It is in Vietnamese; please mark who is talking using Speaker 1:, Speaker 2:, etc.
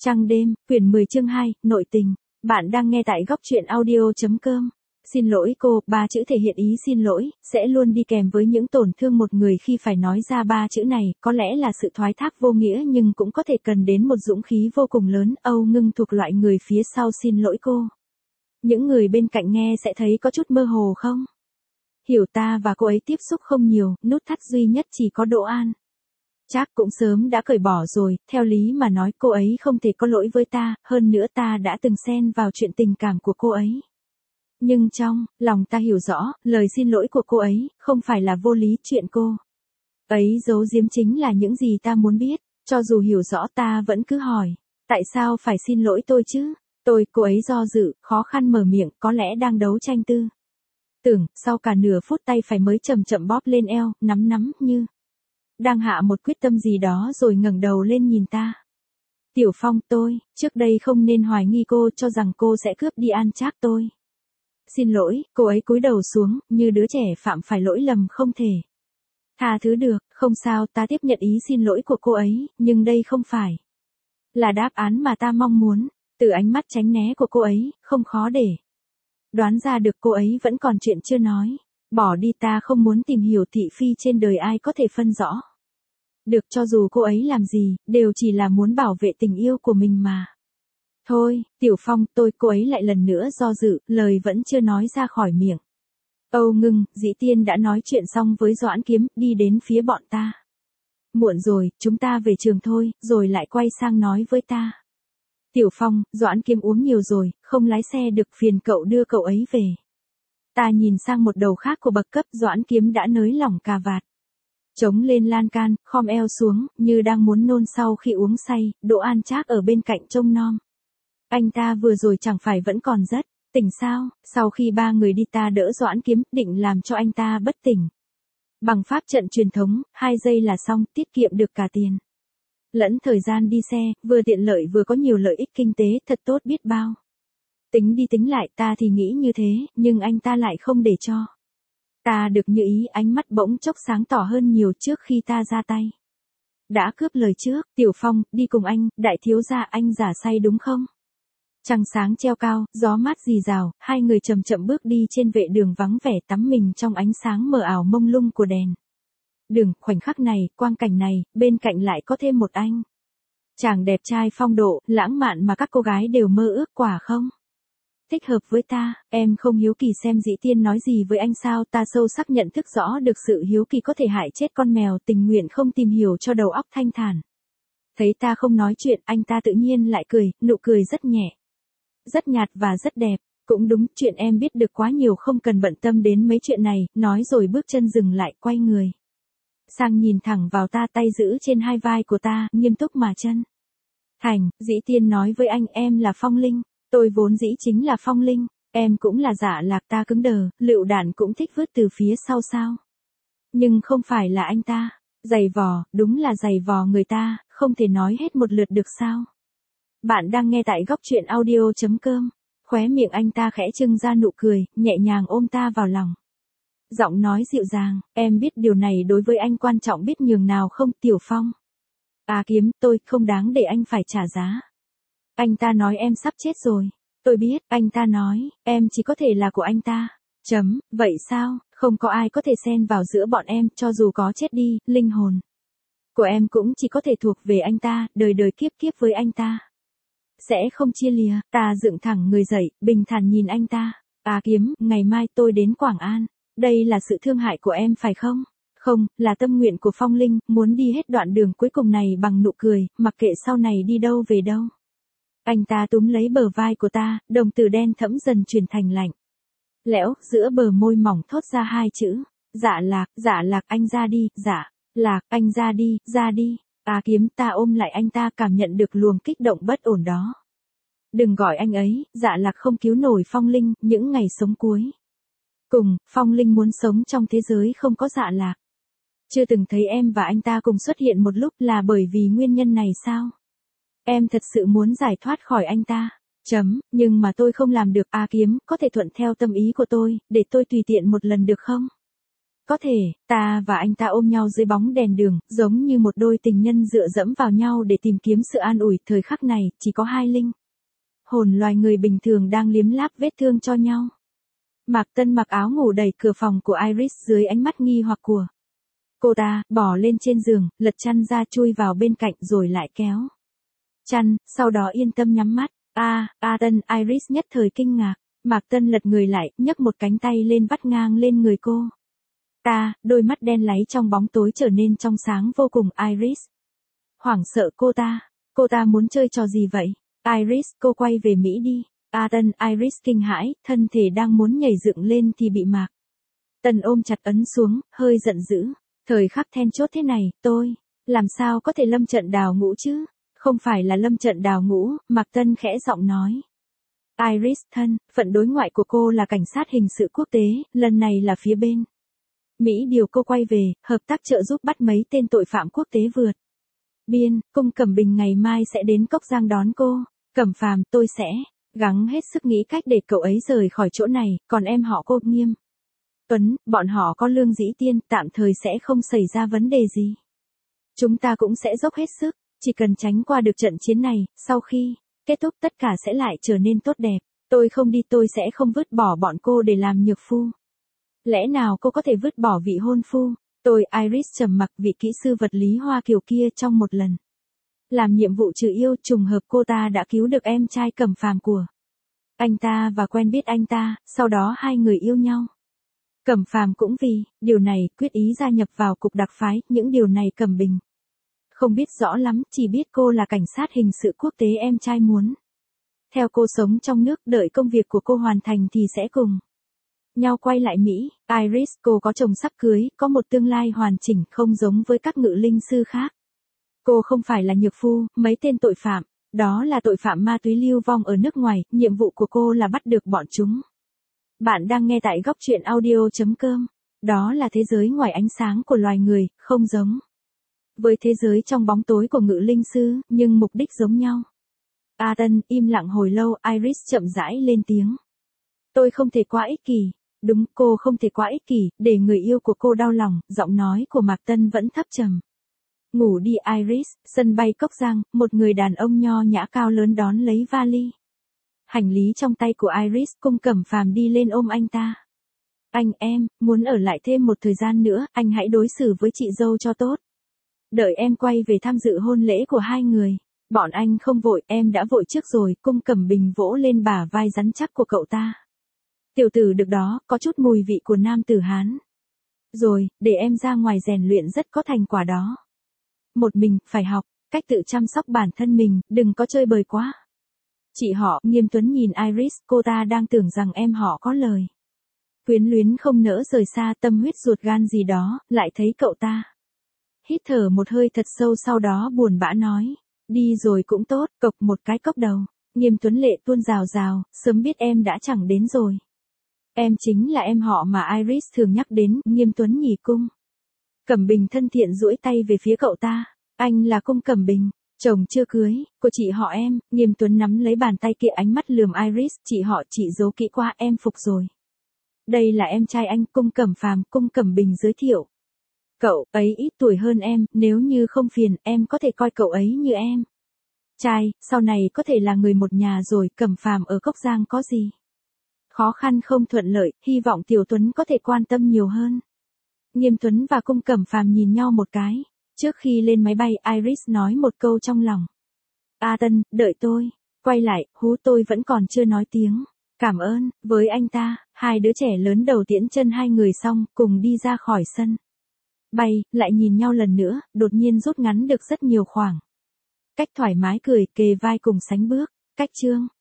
Speaker 1: Trăng đêm, quyển 10 chương 2, nội tình. Bạn đang nghe tại góc truyện audio.com. Xin lỗi cô, ba chữ thể hiện ý xin lỗi, sẽ luôn đi kèm với những tổn thương một người khi phải nói ra ba chữ này, có lẽ là sự thoái thác vô nghĩa nhưng cũng có thể cần đến một dũng khí vô cùng lớn. Âu Ngưng thuộc loại người phía sau xin lỗi cô. Những người bên cạnh nghe sẽ thấy có chút mơ hồ không? Hiểu ta và cô ấy tiếp xúc không nhiều, nút thắt duy nhất chỉ có Đỗ An. Chắc cũng sớm đã cởi bỏ rồi, theo lý mà nói cô ấy không thể có lỗi với ta, hơn nữa ta đã từng xen vào chuyện tình cảm của cô ấy. Nhưng trong lòng ta hiểu rõ, lời xin lỗi của cô ấy, không phải là vô lý, chuyện cô ấy giấu giếm chính là những gì ta muốn biết, cho dù hiểu rõ ta vẫn cứ hỏi, tại sao phải xin lỗi tôi chứ? Cô ấy do dự, khó khăn mở miệng, có lẽ đang đấu tranh tư tưởng, sau cả nửa phút tay phải mới chậm chậm bóp lên eo, nắm như đang hạ một quyết tâm gì đó rồi ngẩng đầu lên nhìn ta. Tiểu Phong, tôi, trước đây không nên hoài nghi cô, cho rằng cô sẽ cướp đi An Trác tôi. Xin lỗi, cô ấy cúi đầu xuống, như đứa trẻ phạm phải lỗi lầm không thể tha thứ được, không sao, ta tiếp nhận ý xin lỗi của cô ấy, nhưng đây không phải là đáp án mà ta mong muốn. Từ ánh mắt tránh né của cô ấy, không khó để đoán ra được cô ấy vẫn còn chuyện chưa nói. Bỏ đi, ta không muốn tìm hiểu thị phi trên đời ai có thể phân rõ được, cho dù cô ấy làm gì, đều chỉ là muốn bảo vệ tình yêu của mình mà. Thôi, Tiểu Phong, cô ấy lại lần nữa do dự, lời vẫn chưa nói ra khỏi miệng. Âu Ngưng, Dĩ Tiên đã nói chuyện xong với Doãn Kiếm, đi đến phía bọn ta. Muộn rồi, chúng ta về trường thôi, rồi lại quay sang nói với ta. Tiểu Phong, Doãn Kiếm uống nhiều rồi, không lái xe được, phiền cậu đưa cậu ấy về. Ta nhìn sang một đầu khác của bậc cấp, Doãn Kiếm đã nới lỏng cà vạt, chống lên lan can, khom eo xuống, như đang muốn nôn sau khi uống say. Đỗ An Trác ở bên cạnh trông nom. Anh ta vừa rồi chẳng phải vẫn còn rất tỉnh sao? Sau khi ba người đi ta đỡ Doãn Kiếm, định làm cho anh ta bất tỉnh. Bằng pháp trận truyền thống, 2 giây là xong, tiết kiệm được cả tiền lẫn thời gian đi xe, vừa tiện lợi vừa có nhiều lợi ích kinh tế, thật tốt biết bao. Tính đi tính lại, ta thì nghĩ như thế, nhưng anh ta lại không để cho ta được như ý, ánh mắt bỗng chốc sáng tỏ hơn nhiều trước khi ta ra tay. Đã cướp lời trước, Tiểu Phong, đi cùng anh, đại thiếu gia, anh giả say đúng không? Trăng sáng treo cao, gió mát rì rào, hai người chậm chậm bước đi trên vệ đường vắng vẻ, tắm mình trong ánh sáng mờ ảo mông lung của đèn đường. Khoảnh khắc này, quang cảnh này, bên cạnh lại có thêm một anh chàng đẹp trai phong độ, lãng mạn mà các cô gái đều mơ ước, quả không thích hợp với ta. Em không hiếu kỳ xem Dĩ Tiên nói gì với anh sao? Ta sâu sắc nhận thức rõ được sự hiếu kỳ có thể hại chết con mèo, tình nguyện không tìm hiểu cho đầu óc thanh thản. Thấy ta không nói chuyện, anh ta tự nhiên lại cười, nụ cười rất nhẹ, rất nhạt và rất đẹp. Cũng đúng, chuyện em biết được quá nhiều, không cần bận tâm đến mấy chuyện này, nói rồi bước chân dừng lại, quay người sang nhìn thẳng vào ta, tay giữ trên hai vai của ta, nghiêm túc mà chân thành. Dĩ Tiên nói với anh, em là Phong Linh. Tôi vốn dĩ chính là Phong Linh, em cũng là Dạ Lạc. Ta cứng đờ, lựu đạn cũng thích vứt từ phía sau sao? Nhưng không phải là anh ta giày vò, đúng là giày vò người ta, không thể nói hết một lượt được sao? Bạn đang nghe tại góc truyện audio.com. Khóe miệng anh ta khẽ trưng ra nụ cười, nhẹ nhàng ôm ta vào lòng. Giọng nói dịu dàng, em biết điều này đối với anh quan trọng biết nhường nào không, Tiểu Phong? Kiếm, tôi không đáng để anh phải trả giá. Anh ta nói em sắp chết rồi. Tôi biết, anh ta nói, em chỉ có thể là của anh ta. Vậy sao? Không có ai có thể xen vào giữa bọn em, cho dù có chết đi, linh hồn của em cũng chỉ có thể thuộc về anh ta, đời đời kiếp kiếp với anh ta. Sẽ không chia lìa. Ta dựng thẳng người dậy, bình thản nhìn anh ta. Kiếm, ngày mai tôi đến Quảng An. Đây là sự thương hại của em phải không? Không, là tâm nguyện của Phong Linh, muốn đi hết đoạn đường cuối cùng này bằng nụ cười, mặc kệ sau này đi đâu về đâu. Anh ta túm lấy bờ vai của ta, đồng tử đen thẫm dần chuyển thành lạnh lẽo, giữa bờ môi mỏng thốt ra hai chữ. Dạ Lạc, anh ra đi, Dạ Lạc, anh ra đi, ra đi. Kiếm, ta ôm lại anh ta, cảm nhận được luồng kích động bất ổn đó. Đừng gọi anh ấy, Dạ Lạc không cứu nổi Phong Linh, những ngày sống cuối cùng, Phong Linh muốn sống trong thế giới không có Dạ Lạc. Chưa từng thấy em và anh ta cùng xuất hiện một lúc là bởi vì nguyên nhân này sao? Em thật sự muốn giải thoát khỏi anh ta. Nhưng mà tôi không làm được. Kiếm, có thể thuận theo tâm ý của tôi, để tôi tùy tiện một lần được không? Có thể, ta và anh ta ôm nhau dưới bóng đèn đường, giống như một đôi tình nhân dựa dẫm vào nhau để tìm kiếm sự an ủi. Thời khắc này, chỉ có hai linh hồn loài người bình thường đang liếm láp vết thương cho nhau. Mạc Tân mặc áo ngủ đẩy cửa phòng của Iris dưới ánh mắt nghi hoặc của cô ta, bỏ lên trên giường, lật chăn ra chui vào bên cạnh rồi lại kéo chăn, sau đó yên tâm nhắm mắt. Tân, Iris nhất thời kinh ngạc. Mạc Tân lật người lại, nhấc một cánh tay lên vắt ngang lên người cô ta, đôi mắt đen láy trong bóng tối trở nên trong sáng vô cùng. Iris hoảng sợ cô ta muốn chơi trò gì vậy? Iris, cô quay về Mỹ đi. Tân, Iris kinh hãi, thân thể đang muốn nhảy dựng lên thì bị Mạc Tân ôm chặt ấn xuống, hơi giận dữ. Thời khắc then chốt thế này, tôi làm sao có thể lâm trận đào ngũ chứ? Không phải là lâm trận đào ngũ, Mạc Tân khẽ giọng nói. Iris thân, phận đối ngoại của cô là cảnh sát hình sự quốc tế, lần này là phía bên Mỹ điều cô quay về, hợp tác trợ giúp bắt mấy tên tội phạm quốc tế vượt biên. Cung Cẩm Bình ngày mai sẽ đến Cốc Giang đón cô. Cẩm Phàm, tôi sẽ gắng hết sức nghĩ cách để cậu ấy rời khỏi chỗ này, còn em họ cô, Nghiêm Tuấn, bọn họ có Lương Dĩ Tiên, tạm thời sẽ không xảy ra vấn đề gì. Chúng ta cũng sẽ dốc hết sức, chỉ cần tránh qua được trận chiến này, sau khi kết thúc tất cả sẽ lại trở nên tốt đẹp. Tôi không đi, tôi sẽ không vứt bỏ bọn cô để làm nhược phu. Lẽ nào cô có thể vứt bỏ vị hôn phu? Tôi, Iris trầm mặc. Vị kỹ sư vật lý Hoa Kiều kia trong một lần làm nhiệm vụ trừ yêu, trùng hợp cô ta đã cứu được em trai Cẩm Phàm của anh ta và quen biết anh ta, sau đó hai người yêu nhau. Cẩm Phàm cũng vì điều này quyết ý gia nhập vào cục đặc phái. Những điều này Cẩm Bình không biết rõ lắm, chỉ biết cô là cảnh sát hình sự quốc tế. Em trai muốn theo cô sống trong nước, đợi công việc của cô hoàn thành thì sẽ cùng nhau quay lại Mỹ. Iris, cô có chồng sắp cưới, có một tương lai hoàn chỉnh, không giống với các ngự linh sư khác. Cô không phải là nhược phu, mấy tên tội phạm, đó là tội phạm ma túy lưu vong ở nước ngoài, nhiệm vụ của cô là bắt được bọn chúng. Bạn đang nghe tại góc truyện audio.com. Đó là thế giới ngoài ánh sáng của loài người, không giống với thế giới trong bóng tối của ngự linh sư, nhưng mục đích giống nhau. Tân, im lặng hồi lâu, Iris chậm rãi lên tiếng. Tôi không thể quá ích kỷ. Đúng, cô không thể quá ích kỷ, để người yêu của cô đau lòng. Giọng nói của Mạc Tân vẫn thấp trầm. Ngủ đi Iris. Sân bay Cốc Giang, một người đàn ông nho nhã cao lớn đón lấy vali hành lý trong tay của Iris. Cung Cẩm Phàm đi lên ôm anh ta. Anh, em muốn ở lại thêm một thời gian nữa, anh hãy đối xử với chị dâu cho tốt. Đợi em quay về tham dự hôn lễ của hai người. Bọn anh không vội, em đã vội trước rồi. Cung Cẩm Bình vỗ lên bả vai rắn chắc của cậu ta. Tiểu tử được đó, có chút mùi vị của nam tử Hán. Rồi, để em ra ngoài rèn luyện rất có thành quả đó. Một mình, phải học cách tự chăm sóc bản thân mình, đừng có chơi bời quá. Chị họ, Nghiêm Tuấn nhìn Iris, cô ta đang tưởng rằng em họ có lời quyến luyến không nỡ rời xa, tâm huyết ruột gan gì đó, lại thấy cậu ta hít thở một hơi thật sâu, sau đó buồn bã nói. Đi rồi cũng tốt, cộc một cái cốc đầu. Nghiêm Tuấn lệ tuôn rào rào, sớm biết em đã chẳng đến rồi. Em chính là em họ mà Iris thường nhắc đến. Nghiêm Tuấn nhỉ. Cung Cẩm Bình thân thiện duỗi tay về phía cậu ta. Anh là Cung Cẩm Bình, chồng chưa cưới của chị họ em. Nghiêm Tuấn nắm lấy bàn tay kia, ánh mắt lườm Iris. Chị họ chị giấu kỹ quá, em phục rồi. Đây là em trai anh, Cung Cẩm Phàm. Cung Cẩm Bình giới thiệu. Cậu ấy ít tuổi hơn em, nếu như không phiền, em có thể coi cậu ấy như em trai, sau này có thể là người một nhà rồi. Cẩm Phàm ở Cốc Giang có gì khó khăn không thuận lợi, hy vọng Tiểu Tuấn có thể quan tâm nhiều hơn. Nghiêm Tuấn và Cung Cẩm Phàm nhìn nhau một cái. Trước khi lên máy bay, Iris nói một câu trong lòng. Tân, đợi tôi quay lại, tôi vẫn còn chưa nói tiếng cảm ơn với anh ta. Hai đứa trẻ lớn đầu tiễn chân hai người xong, cùng đi ra khỏi sân bay, lại nhìn nhau lần nữa, đột nhiên rút ngắn được rất nhiều khoảng cách, thoải mái cười, kề vai cùng sánh bước. Cách chương